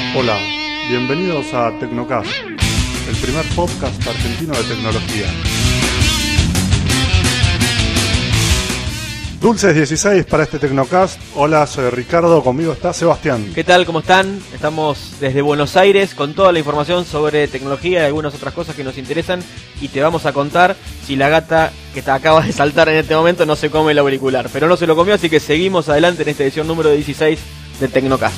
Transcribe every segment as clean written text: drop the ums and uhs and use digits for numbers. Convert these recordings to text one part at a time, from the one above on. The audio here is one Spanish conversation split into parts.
Hola, bienvenidos a Tecnocast, el primer podcast argentino de tecnología. Dulces 16 para este Tecnocast. Hola, soy Ricardo, conmigo está Sebastián. ¿Qué tal? ¿Cómo están? Estamos desde Buenos Aires con toda la información sobre tecnología y algunas otras cosas que nos interesan y te vamos a contar si la gata que te acaba de saltar en este momento no se come el auricular. Pero no se lo comió, así que seguimos adelante en esta edición número 16 de Tecnocast.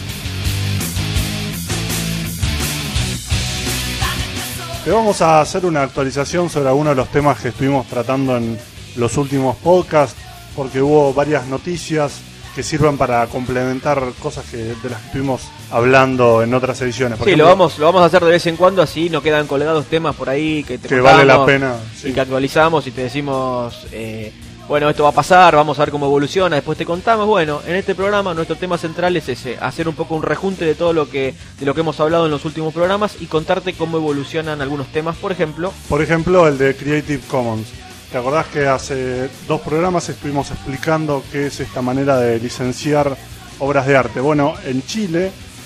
Te vamos a hacer una actualización sobre algunos de los temas que estuvimos tratando en los últimos podcasts, porque hubo varias noticias que sirven para complementar cosas de las que estuvimos hablando en otras ediciones. Por ejemplo, lo vamos a hacer de vez en cuando, así no quedan colgados temas por ahí que vale la pena, sí. Y que actualizamos y te decimos, bueno, esto va a pasar, vamos a ver cómo evoluciona, después te contamos. Bueno, en este programa nuestro tema central es ese, hacer un poco un rejunte de todo lo que hemos hablado en los últimos programas y contarte cómo evolucionan algunos temas, por ejemplo el de Creative Commons. ¿Te acordás que hace 2 programas estuvimos explicando qué es esta manera de licenciar obras de arte? Bueno, en Chile,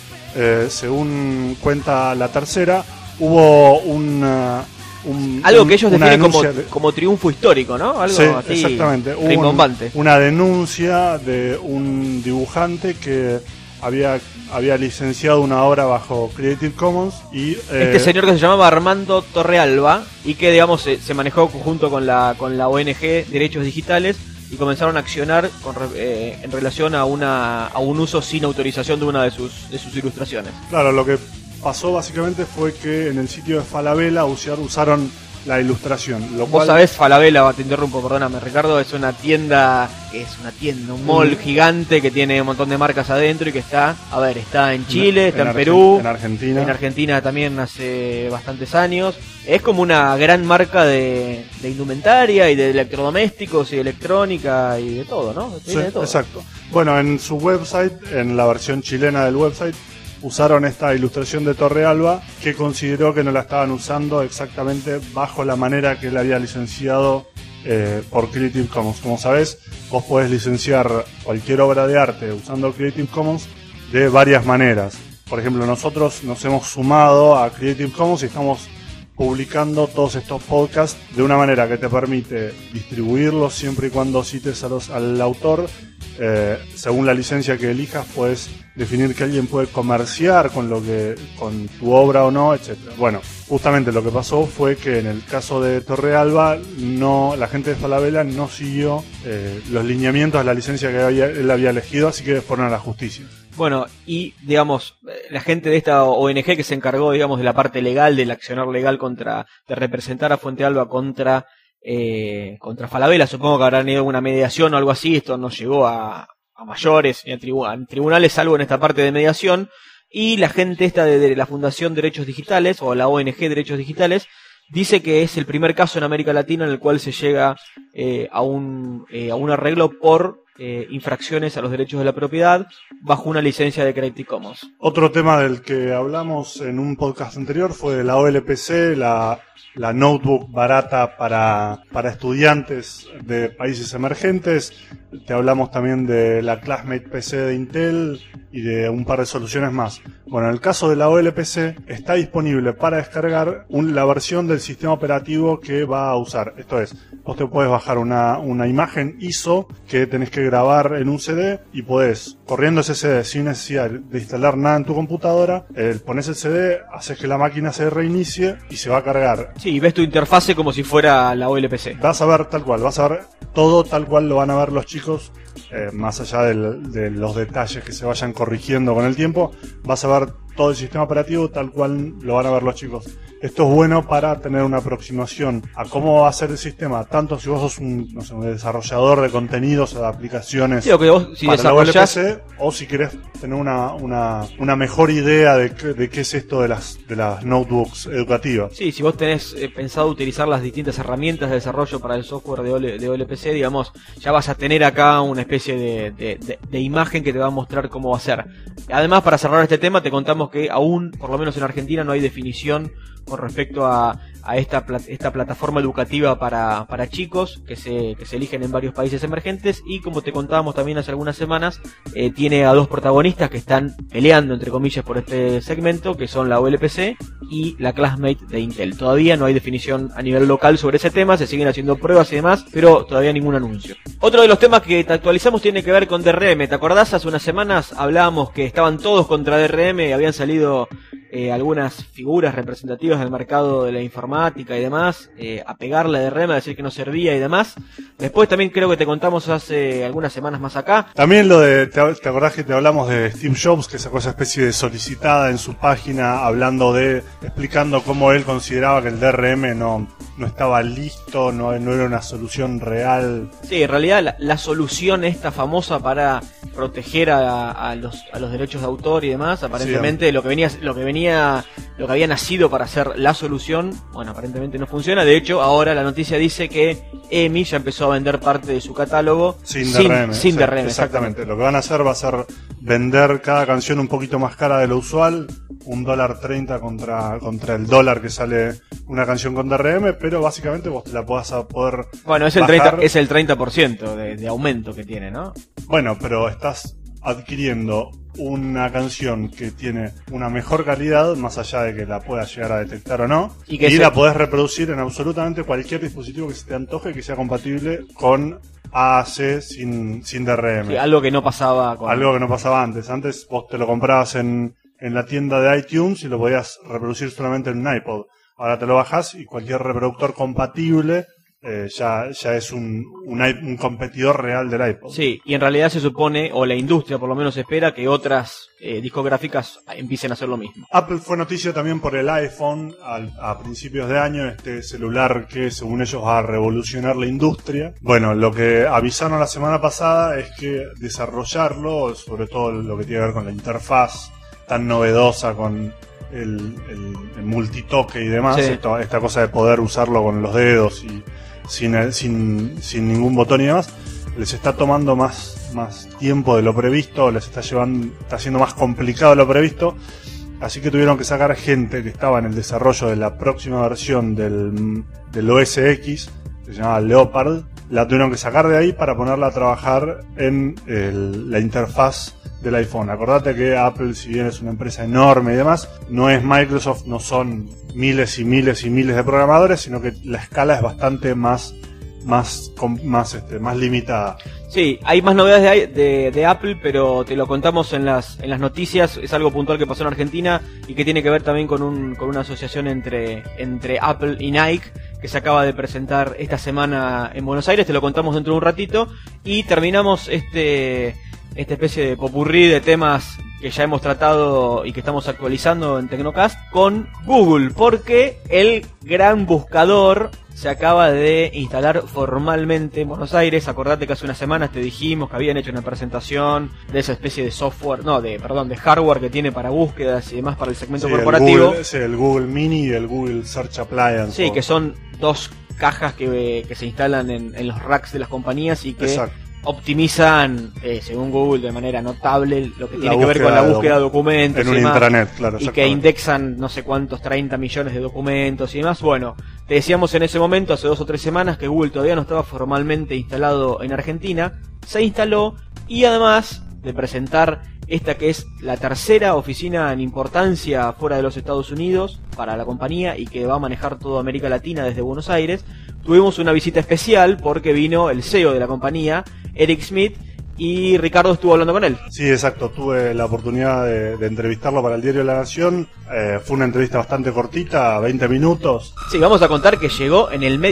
según cuenta La Tercera, hubo algo que ellos definen como triunfo histórico, ¿no? Algo sí, así, exactamente. rimbombante. Una denuncia de un dibujante que había licenciado una obra bajo Creative Commons y este señor que se llamaba Armando Torrealba y que digamos se manejó junto con la ONG Derechos Digitales y comenzaron a accionar en relación a un uso sin autorización de una de sus ilustraciones. Claro, lo que pasó básicamente fue que en el sitio de Falabella usaron la ilustración. Vos sabés, Falabella, te interrumpo, perdóname, Ricardo, es una tienda, un mall gigante que tiene un montón de marcas adentro y que está en Chile, está en Perú, en Argentina también hace bastantes años. Es como una gran marca de indumentaria y de electrodomésticos y de electrónica y de todo, ¿no? Sí, de todo. Exacto. Bueno, en su website, en la versión chilena del website, usaron esta ilustración de Torrealba, que consideró que no la estaban usando exactamente bajo la manera que él había licenciado por Creative Commons. Como sabés, vos podés licenciar cualquier obra de arte usando Creative Commons de varias maneras. Por ejemplo, nosotros nos hemos sumado a Creative Commons y estamos publicando todos estos podcasts de una manera que te permite distribuirlos siempre y cuando cites al autor. Según la licencia que elijas, puedes definir que alguien puede comerciar con tu obra o no, etcétera. Bueno, justamente lo que pasó fue que en el caso de Torrealba, la gente de Falabella no siguió los lineamientos de la licencia que él había elegido, así que fueron a la justicia. Bueno, y digamos, la gente de esta ONG que se encargó, digamos, de la parte legal, del accionar legal de representar a Fuente Alba contra Falabella, supongo que habrán ido a una mediación o algo así. Esto no llegó a mayores ni a tribunales, salvo en esta parte de mediación. Y la gente esta de la Fundación Derechos Digitales, o la ONG Derechos Digitales, dice que es el primer caso en América Latina en el cual se llega a un arreglo por infracciones a los derechos de la propiedad bajo una licencia de Creative Commons. Otro tema del que hablamos en un podcast anterior fue de la OLPC, la notebook barata para estudiantes de países emergentes. Te hablamos también de la Classmate PC de Intel y de un par de soluciones más. Bueno, en el caso de la OLPC está disponible para descargar la versión del sistema operativo que va a usar. Esto es, vos te podés bajar una imagen ISO que tenés que grabar en un CD y podés, corriendo ese CD sin necesidad de instalar nada en tu computadora, pones el CD, haces que la máquina se reinicie y se va a cargar. Sí, y ves tu interfase como si fuera la OLPC. Vas a ver tal cual, vas a ver todo tal cual lo van a ver los chicos, más allá de los detalles que se vayan corrigiendo con el tiempo, vas a ver todo el sistema operativo tal cual lo van a ver los chicos. Esto es bueno para tener una aproximación a cómo va a ser el sistema, tanto si vos sos un desarrollador de contenidos o de aplicaciones, sí, que vos, si para la OLPC, o si querés tener una mejor idea de qué es esto de las notebooks educativas. Sí, si vos tenés pensado utilizar las distintas herramientas de desarrollo para el software de OLPC, digamos, ya vas a tener acá una especie de imagen que te va a mostrar cómo va a ser. Además, para cerrar este tema, te contamos que aún, por lo menos en Argentina, no hay definición con con respecto a esta plataforma educativa para chicos que se eligen en varios países emergentes, y como te contábamos también hace algunas semanas, tiene a dos protagonistas que están peleando entre comillas por este segmento, que son la OLPC y la Classmate de Intel. Todavía no hay definición a nivel local sobre ese tema, se siguen haciendo pruebas y demás, pero todavía ningún anuncio. Otro de los temas que te actualizamos tiene que ver con DRM. ¿Te acordás? Hace unas semanas hablábamos que estaban todos contra DRM y habían salido algunas figuras representativas del mercado de la informática y demás, a pegarle a DRM, a decir que no servía y demás. Después también creo que te contamos hace algunas semanas más acá. También lo de, ¿te acordás que te hablamos de Steve Jobs, que sacó esa especie de solicitada en su página, explicando cómo él consideraba que el DRM no estaba listo, no era una solución real? Sí, en realidad la solución esta famosa para proteger a los derechos de autor y demás, aparentemente sí, lo que había nacido para ser la solución, bueno, aparentemente no funciona. De hecho, ahora la noticia dice que EMI ya empezó a vender parte de su catálogo sin DRM. Exactamente. Lo que van a hacer va a ser vender cada canción un poquito más cara de lo usual, $1.30 contra el dólar que sale una canción con DRM, pero básicamente vos te la vas a poder. Bueno, es el 30% de aumento que tiene, ¿no? Bueno, pero estás adquiriendo una canción que tiene una mejor calidad, más allá de que la puedas llegar a detectar o no, y la podés reproducir en absolutamente cualquier dispositivo que se te antoje que sea compatible con AAC sin DRM. Sí, algo que no pasaba antes. Antes vos te lo comprabas en la tienda de iTunes y lo podías reproducir solamente en un iPod. Ahora te lo bajás y cualquier reproductor compatible ya es un competidor real del iPod. Sí, y en realidad se supone, o la industria por lo menos espera, que otras discográficas empiecen a hacer lo mismo. Apple fue noticia también por el iPhone a principios de año, este celular que según ellos va a revolucionar la industria. Bueno, lo que avisaron la semana pasada es que desarrollarlo, sobre todo lo que tiene que ver con la interfaz tan novedosa con el multitoque y demás, sí, esta cosa de poder usarlo con los dedos y sin ningún botón y demás, les está tomando más tiempo de lo previsto, está siendo más complicado de lo previsto, así que tuvieron que sacar gente que estaba en el desarrollo de la próxima versión del OS X, que se llama Leopard, la tuvieron que sacar de ahí para ponerla a trabajar en la interfaz del iPhone. Acordate que Apple, si bien es una empresa enorme y demás, no es Microsoft, no son miles y miles y miles de programadores, sino que la escala es bastante más limitada. Sí, hay más novedades de Apple, pero te lo contamos en las noticias. Es algo puntual que pasó en Argentina y que tiene que ver también con una asociación entre Apple y Nike, que se acaba de presentar esta semana en Buenos Aires. Te lo contamos dentro de un ratito y terminamos esta especie de popurrí de temas que ya hemos tratado y que estamos actualizando en Tecnocast con Google, porque el gran buscador se acaba de instalar formalmente en Buenos Aires. Acordate que hace unas semanas te dijimos que habían hecho una presentación de esa especie de software, de hardware que tiene para búsquedas y demás para el segmento corporativo. El Google Mini y el Google Search Appliance. Sí, que son dos cajas que se instalan en los racks de las compañías y que optimizan, según Google, de manera notable lo que tiene que ver con la búsqueda de documentos en un intranet, claro, y que indexan no sé cuántos 30 millones de documentos y demás. Bueno, te decíamos en ese momento, hace 2 o 3 semanas, que Google todavía no estaba formalmente instalado en Argentina. Se instaló, y además de presentar esta que es la tercera oficina en importancia fuera de los Estados Unidos para la compañía y que va a manejar toda América Latina desde Buenos Aires, tuvimos una visita especial porque vino el CEO de la compañía, Eric Schmidt, y Ricardo estuvo hablando con él. Sí, exacto, tuve la oportunidad de entrevistarlo para el Diario de la Nación. Fue una entrevista bastante cortita, 20 minutos. Sí, vamos a contar que llegó en el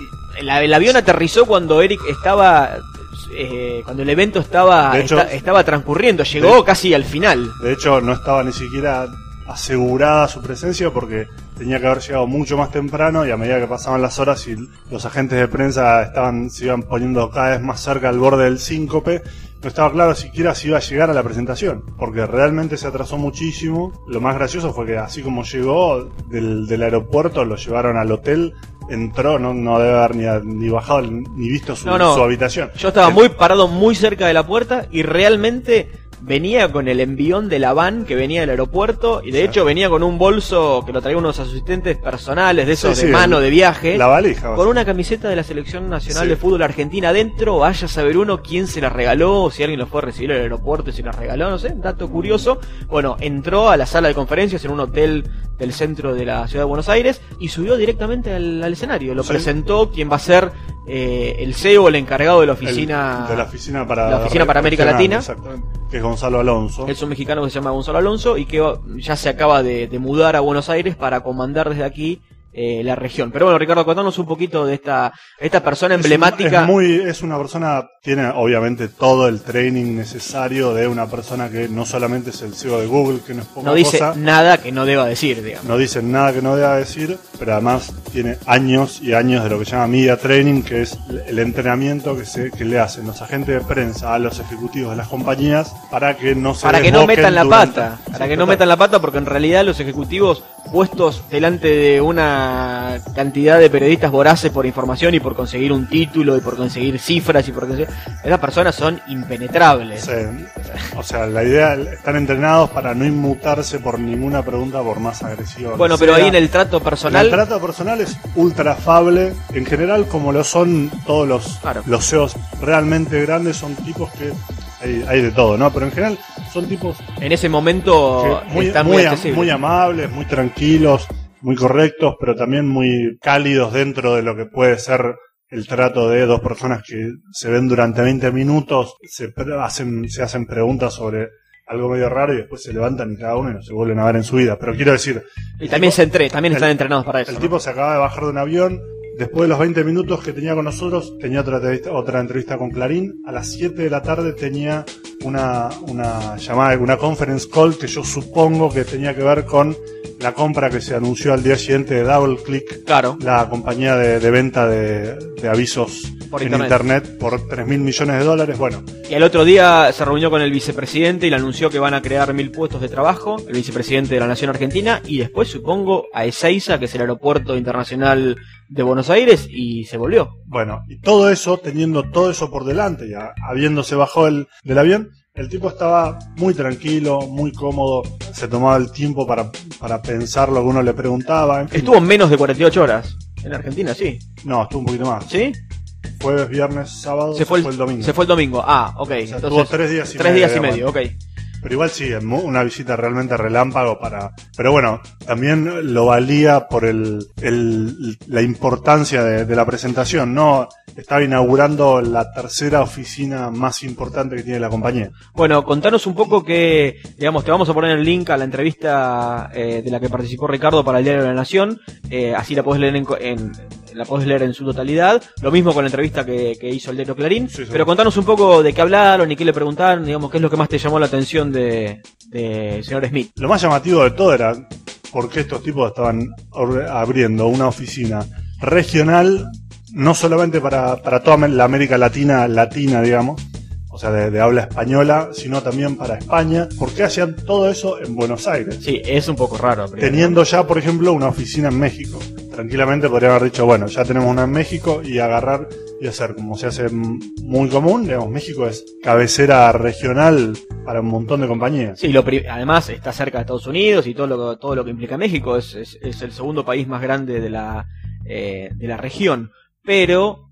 avión aterrizó cuando Eric estaba... cuando el evento estaba transcurriendo, llegó casi al final. De hecho, no estaba ni siquiera asegurada su presencia porque tenía que haber llegado mucho más temprano, y a medida que pasaban las horas y los agentes de prensa se iban poniendo cada vez más cerca al borde del síncope, no estaba claro siquiera si iba a llegar a la presentación, porque realmente se atrasó muchísimo. Lo más gracioso fue que así como llegó del aeropuerto, lo llevaron al hotel, entró, no debe haber ni bajado ni visto su habitación. Yo estaba parado muy cerca de la puerta y realmente venía con el envión de la van que venía del aeropuerto y de hecho venía con un bolso que lo traían unos asistentes personales de esos de mano de viaje, la valija, con una camiseta de la Selección Nacional sí. de Fútbol Argentina adentro. Vaya a saber uno quién se la regaló, o si alguien lo fue a recibir al aeropuerto y se la regaló, no sé, un dato curioso. Bueno, entró a la sala de conferencias en un hotel del centro de la ciudad de Buenos Aires y subió directamente al escenario. Lo presentó quien va a ser el CEO, el encargado de la oficina para América Latina, que es Gonzalo Alonso. Es un mexicano que se llama Gonzalo Alonso y que ya se acaba de mudar a Buenos Aires para comandar desde aquí la región. Pero bueno, Ricardo, contanos un poquito de esta persona emblemática. Es una persona, tiene obviamente todo el training necesario de una persona que no solamente es el CEO de Google, que no es poca cosa. No dice nada que no deba decir, digamos. No dice nada que no deba decir, pero además tiene años y años de lo que se llama media training, que es el entrenamiento que le hacen los agentes de prensa a los ejecutivos de las compañías para que no se metan la pata. Para que no metan la pata, porque en realidad los ejecutivos puestos delante de una cantidad de periodistas voraces por información y por conseguir un título y por conseguir cifras y por conseguir... Esas personas son impenetrables. Sí. O sea, la idea, están entrenados para no inmutarse por ninguna pregunta por más agresiva. Bueno, pero ahí en el trato personal... El trato personal es ultra afable. En general, como lo son todos los CEOs realmente grandes, son tipos que... Hay de todo, ¿no? Pero en general son tipos... En ese momento están muy amables, muy tranquilos, muy correctos, pero también muy cálidos dentro de lo que puede ser el trato de dos personas que se ven durante 20 minutos, se hacen preguntas sobre algo medio raro y después se levantan y cada uno y no se vuelven a ver en su vida. Pero quiero decir... Y también están entrenados para eso. El tipo se acaba de bajar de un avión. Después de los 20 minutos que tenía con nosotros, tenía otra entrevista con Clarín. A las 7 de la tarde tenía una llamada, una conference call que yo supongo que tenía que ver con la compra que se anunció al día siguiente de DoubleClick, la compañía de venta de avisos por internet por $3.000 millones. Bueno. Y al otro día se reunió con el vicepresidente y le anunció que van a crear 1.000 puestos de trabajo, el vicepresidente de la Nación Argentina, y después supongo a Ezeiza, que es el aeropuerto internacional de Buenos Aires, y se volvió. Bueno, y todo eso, teniendo todo eso por delante, ya habiéndose bajado del avión, el tipo estaba muy tranquilo, muy cómodo, se tomaba el tiempo para pensar lo que uno le preguntaba. En fin. Estuvo menos de 48 horas en Argentina, sí. No, estuvo un poquito más. ¿Sí? Jueves, viernes, sábado, se fue el domingo. Se fue el domingo, ok. O sea, entonces, tuvo 3 días y medio. 3 días y medio, ok. Pero igual sí, una visita realmente relámpago Pero bueno, también lo valía por la importancia de la presentación, ¿no? Estaba inaugurando la tercera oficina más importante que tiene la compañía. Bueno, contanos un poco que, digamos, te vamos a poner el link a la entrevista de la que participó Ricardo para el Diario de la Nación, así la podés leer en su totalidad. Lo mismo con la entrevista que hizo el Diario Clarín. Sí. Pero contanos un poco de qué hablaron y qué le preguntaron, digamos, qué es lo que más te llamó la atención de señor Smith. Lo más llamativo de todo era por qué estos tipos estaban abriendo una oficina regional, no solamente para toda la América Latina, digamos, o sea, de habla española, sino también para España. ¿Por qué hacían todo eso en Buenos Aires? Sí, es un poco raro. Teniendo ya, por ejemplo, una oficina en México. Tranquilamente podría haber dicho, bueno, ya tenemos una en México y agarrar y hacer como se hace muy común. Digamos, México es cabecera regional para un montón de compañías. Sí, además está cerca de Estados Unidos y todo lo que implica México. Es el segundo país más grande de la región. Pero,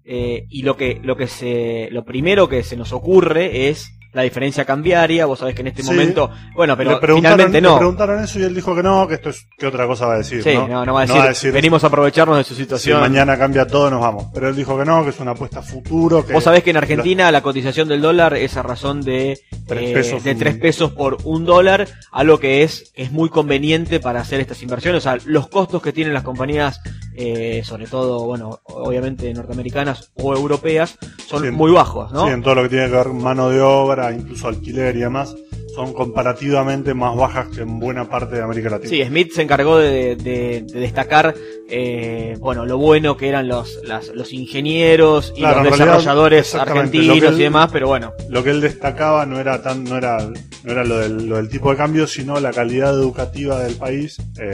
lo primero que se nos ocurre es la diferencia cambiaria. Vos sabés que en este momento, bueno, pero finalmente no. Le preguntaron eso y él dijo que no, que esto es, ¿qué otra cosa va a decir? Sí, no va a decir, venimos a aprovecharnos de su situación. Si mañana cambia todo, nos vamos. Pero él dijo que no, que es una apuesta a futuro. Vos sabés que en Argentina la cotización del dólar es a razón de 3 pesos por $1, algo que es muy conveniente para hacer estas inversiones. O sea, los costos que tienen las compañías, sobre todo, bueno, obviamente norteamericanas o europeas, son muy bajos, ¿no? Sí, en todo lo que tiene que ver mano de obra, incluso alquiler y demás, son comparativamente más bajas que en buena parte de América Latina. Sí, Smith se encargó de destacar lo bueno que eran los ingenieros y los desarrolladores argentinos y demás, pero bueno. Lo que él destacaba no era lo del tipo de cambio, sino la calidad educativa del país,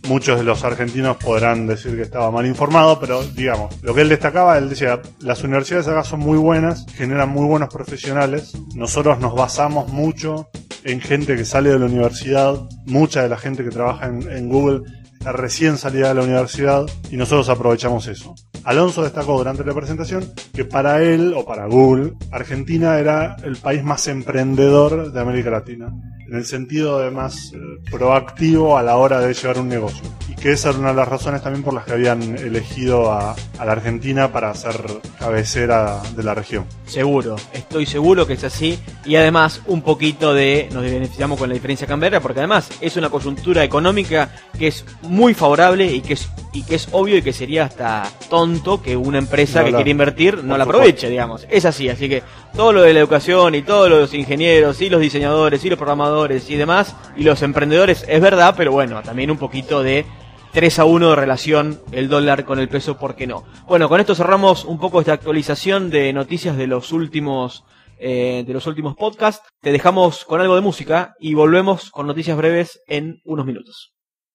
muchos de los argentinos podrán decir que estaba mal informado, pero digamos, lo que él destacaba, él decía, las universidades acá son muy buenas, generan muy buenos profesionales, nosotros nos basamos mucho en gente que sale de la universidad, mucha de la gente que trabaja en Google está recién salida de la universidad y nosotros aprovechamos eso. Alonso destacó durante la presentación que para él, o para Google, Argentina era el país más emprendedor de América Latina, en el sentido de más proactivo a la hora de llevar un negocio. Y que esa era una de las razones también por las que habían elegido a la Argentina para ser cabecera de la región. Seguro, estoy seguro que es así. Y además un poquito nos beneficiamos con la diferencia cambiaria, porque además es una coyuntura económica que es muy favorable y que es obvio y que sería hasta tonto que una empresa que quiere invertir no la aproveche, digamos. Es así que todo lo de la educación y todos los ingenieros y los diseñadores y los programadores y demás y los emprendedores es verdad, pero bueno, también un poquito de 3-1 de relación el dólar con el peso, ¿por qué no? Bueno, con esto cerramos un poco esta actualización de noticias de los últimos podcasts. Te dejamos con algo de música y volvemos con noticias breves en unos minutos.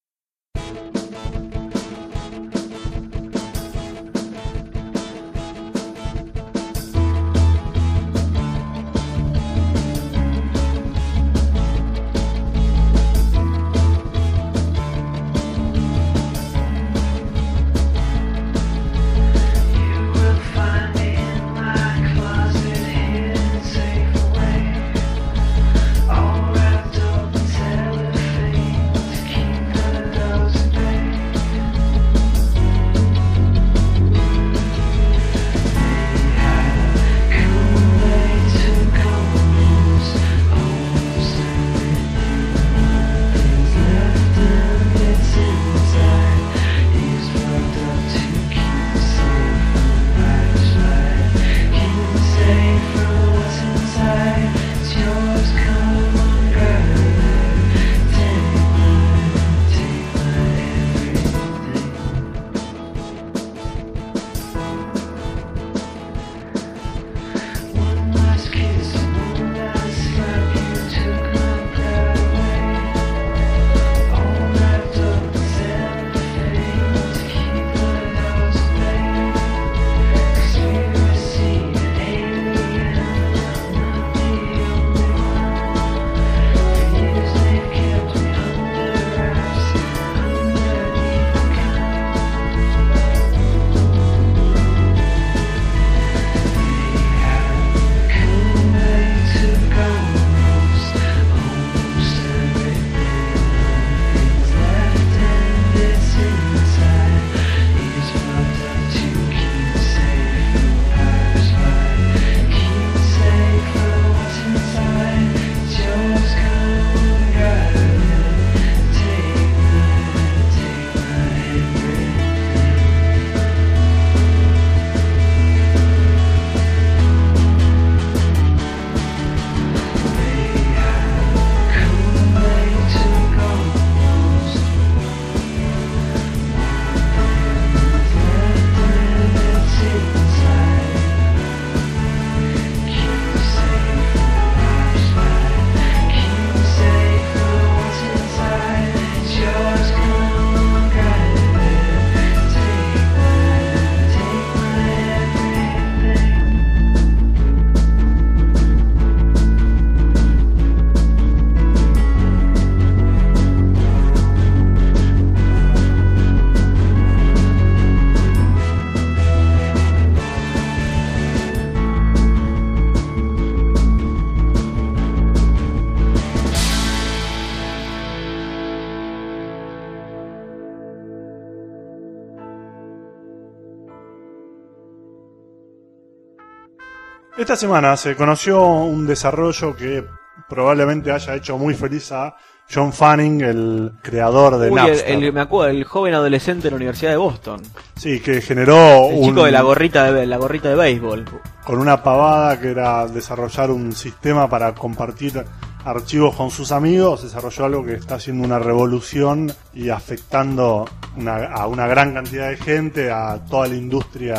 Esta semana se conoció un desarrollo que probablemente haya hecho muy feliz a John Fanning, el creador de Napster. Me acuerdo, el joven adolescente de la Universidad de Boston. Sí, que generó el chico de la gorrita de béisbol. Con una pavada que era desarrollar un sistema para compartir archivos con sus amigos, desarrolló algo que está haciendo una revolución y afectando a una gran cantidad de gente, a toda la industria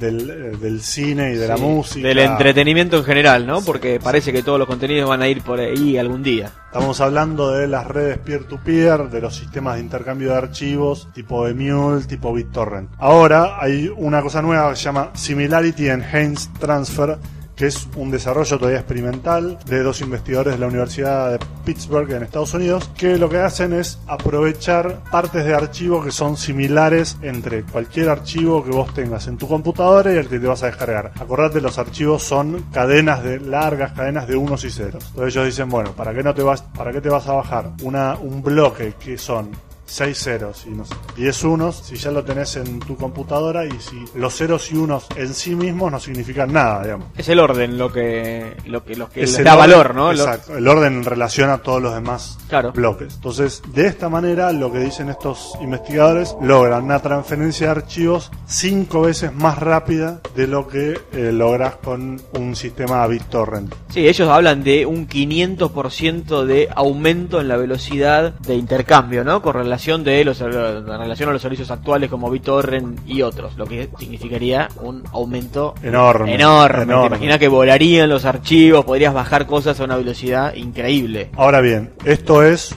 del cine y de la música. Del entretenimiento en general, ¿no? Porque parece que todos los contenidos van a ir por ahí algún día. Estamos hablando de las redes peer-to-peer, de los sistemas de intercambio de archivos, tipo Emule, tipo BitTorrent. Ahora hay una cosa nueva que se llama Similarity Enhanced Transfer, que es un desarrollo todavía experimental de 2 investigadores de la Universidad de Pittsburgh en Estados Unidos, que lo que hacen es aprovechar partes de archivos que son similares entre cualquier archivo que vos tengas en tu computadora y el que te vas a descargar. Acordate, los archivos son largas cadenas de unos y ceros. Entonces ellos dicen, bueno, ¿para qué te vas a bajar un bloque que son 6 ceros y no sé, 10 unos, si ya lo tenés en tu computadora, y si los ceros y unos en sí mismos no significan nada, digamos? Es el orden lo que les da valor, ¿no? Exacto, el orden en relación a todos los demás bloques. Entonces, de esta manera, lo que dicen estos investigadores, logran una transferencia de archivos 5 veces más rápida de lo que logras con un sistema BitTorrent. Sí, ellos hablan de un 500% de aumento en la velocidad de intercambio, ¿no? Con relación a los servicios actuales como BitTorrent y otros, lo que significaría un aumento enorme. Te imaginas que volarían los archivos, podrías bajar cosas a una velocidad increíble. Ahora bien, esto es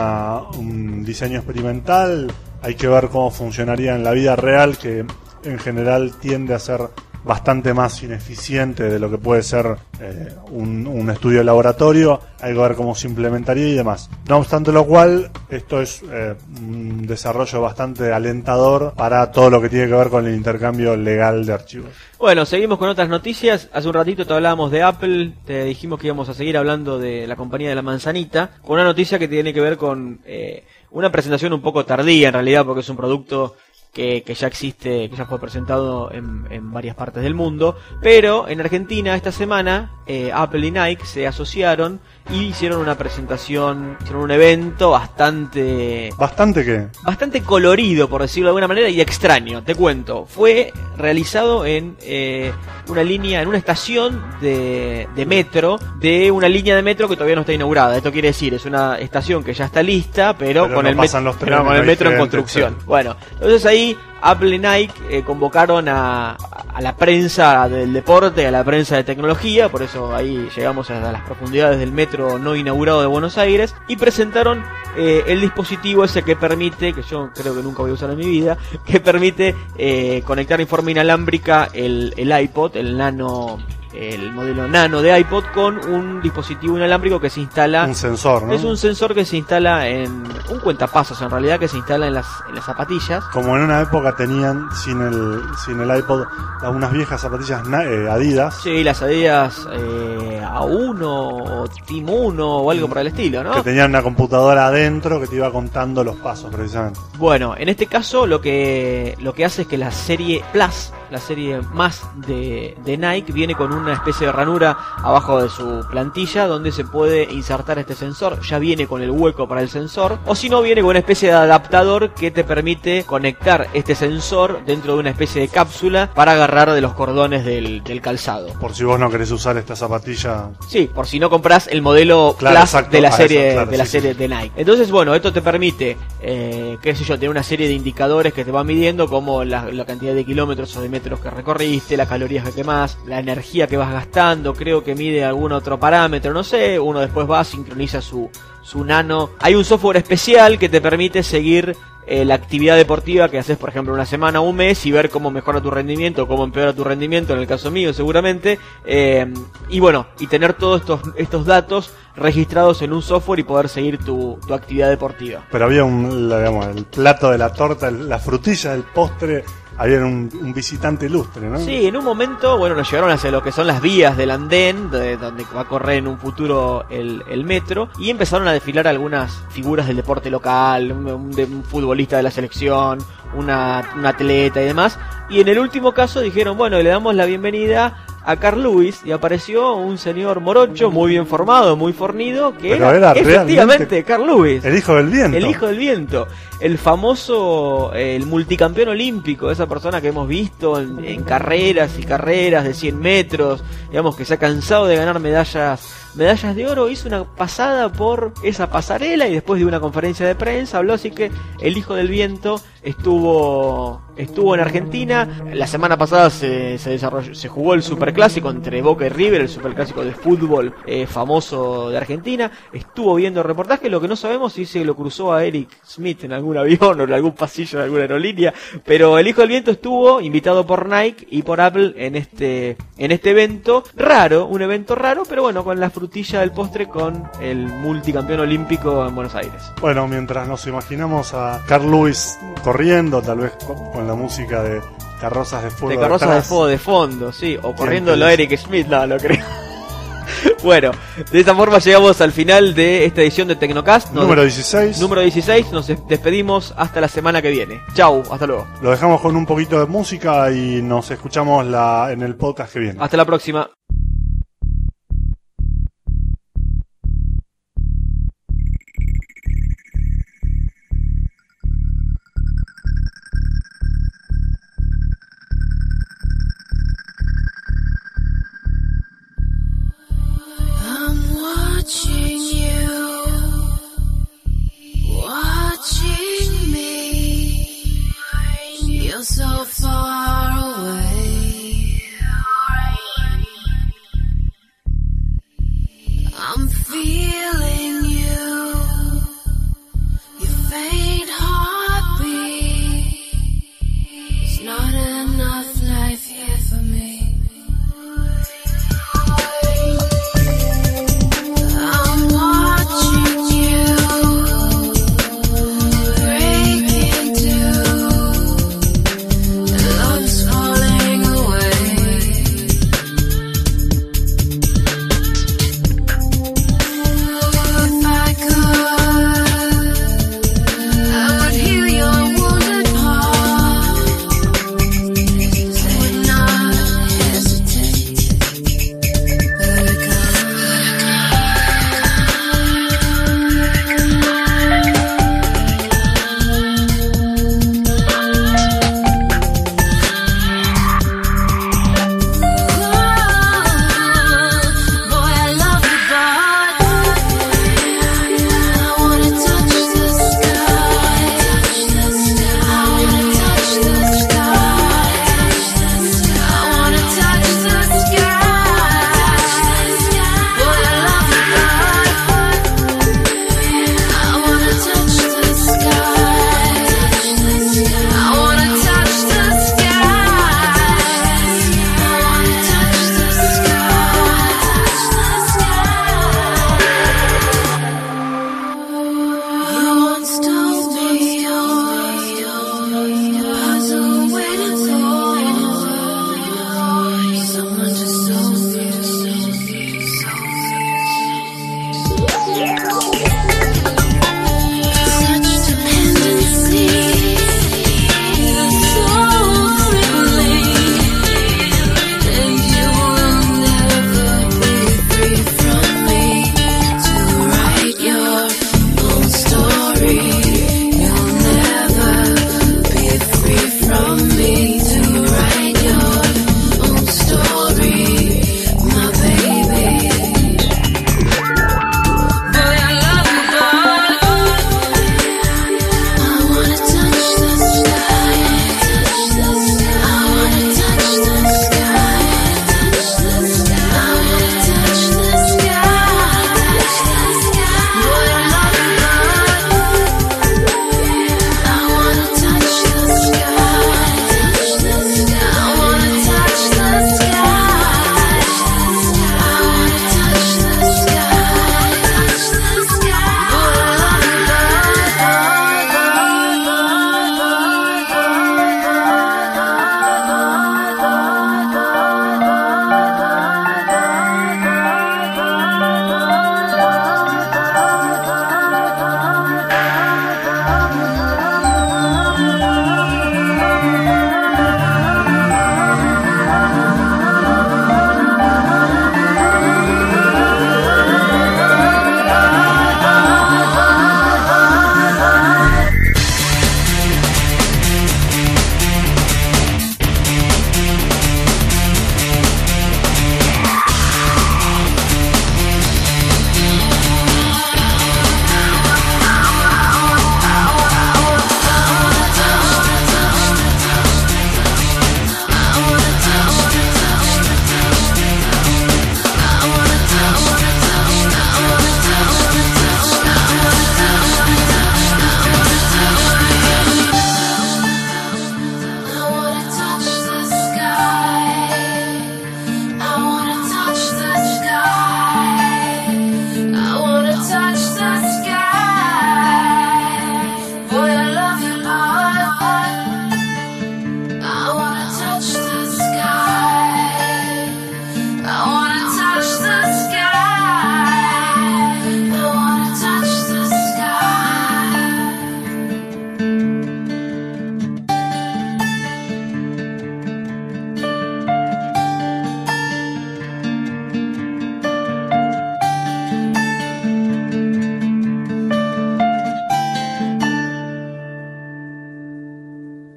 un diseño experimental, hay que ver cómo funcionaría en la vida real, que en general tiende a ser bastante más ineficiente de lo que puede ser un estudio de laboratorio. Hay que ver cómo se implementaría y demás. No obstante lo cual, esto es un desarrollo bastante alentador para todo lo que tiene que ver con el intercambio legal de archivos. Bueno, seguimos con otras noticias. Hace un ratito te hablábamos de Apple, te dijimos que íbamos a seguir hablando de la compañía de la manzanita, con una noticia que tiene que ver con una presentación un poco tardía en realidad, porque es un producto que ya existe, que ya fue presentado en varias partes del mundo, pero en Argentina esta semana Apple y Nike se asociaron y hicieron una presentación, hicieron un evento bastante colorido, por decirlo de alguna manera, y extraño. Te cuento, fue realizado en una estación de metro, de una línea de metro que todavía no está inaugurada. Esto quiere decir, es una estación que ya está lista, pero con el metro en construcción. Bueno, entonces ahí Apple y Nike convocaron a la prensa del deporte, a la prensa de tecnología, por eso ahí llegamos a las profundidades del metro no inaugurado de Buenos Aires, y presentaron el dispositivo ese que permite, que yo creo que nunca voy a usar en mi vida, que permite conectar en forma inalámbrica el iPod, el modelo nano de iPod, con un dispositivo inalámbrico que se instala. Un sensor, ¿no? Es un sensor que se instala un cuentapasos, en realidad, que se instala en las zapatillas. Como en una época tenían sin el iPod unas viejas zapatillas Adidas. Sí, las Adidas A1 o Team 1 o algo por el estilo, ¿no? Que tenían una computadora adentro que te iba contando los pasos, precisamente. Bueno, en este caso lo que hace es que la serie Plus, la serie más de Nike, viene con una especie de ranura abajo de su plantilla donde se puede insertar este sensor. Ya viene con el hueco para el sensor, o si no, viene con una especie de adaptador que te permite conectar este sensor dentro de una especie de cápsula para agarrar de los cordones del calzado. Por si vos no querés usar esta zapatilla. Sí, por si no compras el modelo Plus de la serie de Nike. Entonces, bueno, esto te permite, tener una serie de indicadores que te van midiendo, como la cantidad de kilómetros o de metros que recorriste, las calorías que quemás, la energía que vas gastando, creo que mide algún otro parámetro, no sé. Uno después va, sincroniza su nano. Hay un software especial que te permite seguir la actividad deportiva que haces, por ejemplo, una semana o un mes, y ver cómo mejora tu rendimiento, cómo empeora tu rendimiento, en el caso mío seguramente, y tener todos estos datos registrados en un software y poder seguir tu actividad deportiva. Pero había el plato de la torta, la frutilla del postre. Había un visitante ilustre, ¿no? Sí, en un momento, nos llegaron hacia lo que son las vías del andén, donde va a correr en un futuro el metro, y empezaron a desfilar algunas figuras del deporte local, un futbolista de la selección, un atleta y demás. Y en el último caso dijeron, le damos la bienvenida a Carl Lewis, y apareció un señor morocho, muy bien formado, muy fornido, que era efectivamente Carl Lewis, el hijo del viento. El hijo del viento, el famoso, el multicampeón olímpico, esa persona que hemos visto en carreras y carreras de 100 metros, digamos, que se ha cansado de ganar medallas medallas de oro, hizo una pasada por esa pasarela y después de una conferencia de prensa habló, así que el Hijo del Viento estuvo en Argentina. La semana pasada se jugó el Superclásico entre Boca y River, el Superclásico de fútbol famoso de Argentina. Estuvo viendo el reportaje, lo que no sabemos si se lo cruzó a Eric Smith en algún avión o en algún pasillo de alguna aerolínea, pero el Hijo del Viento estuvo invitado por Nike y por Apple en este evento raro, un evento raro, pero bueno, con la frutilla del postre, con el multicampeón olímpico en Buenos Aires. Bueno, mientras nos imaginamos a Carl Lewis corriendo, tal vez con la música de Carrozas de Fuego. De Carrozas de Fuego de fondo, sí, o corriéndolo a Eric Smith, no lo creo. Bueno, de esta forma llegamos al final de esta edición de Tecnocast. Número 16. Número 16, nos despedimos hasta la semana que viene. Chau, hasta luego. Lo dejamos con un poquito de música y nos escuchamos en el podcast que viene. Hasta la próxima. So far away,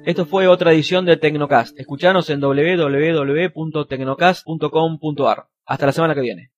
Esto fue otra edición de Tecnocast. Escuchanos en www.tecnocast.com.ar. Hasta la semana que viene.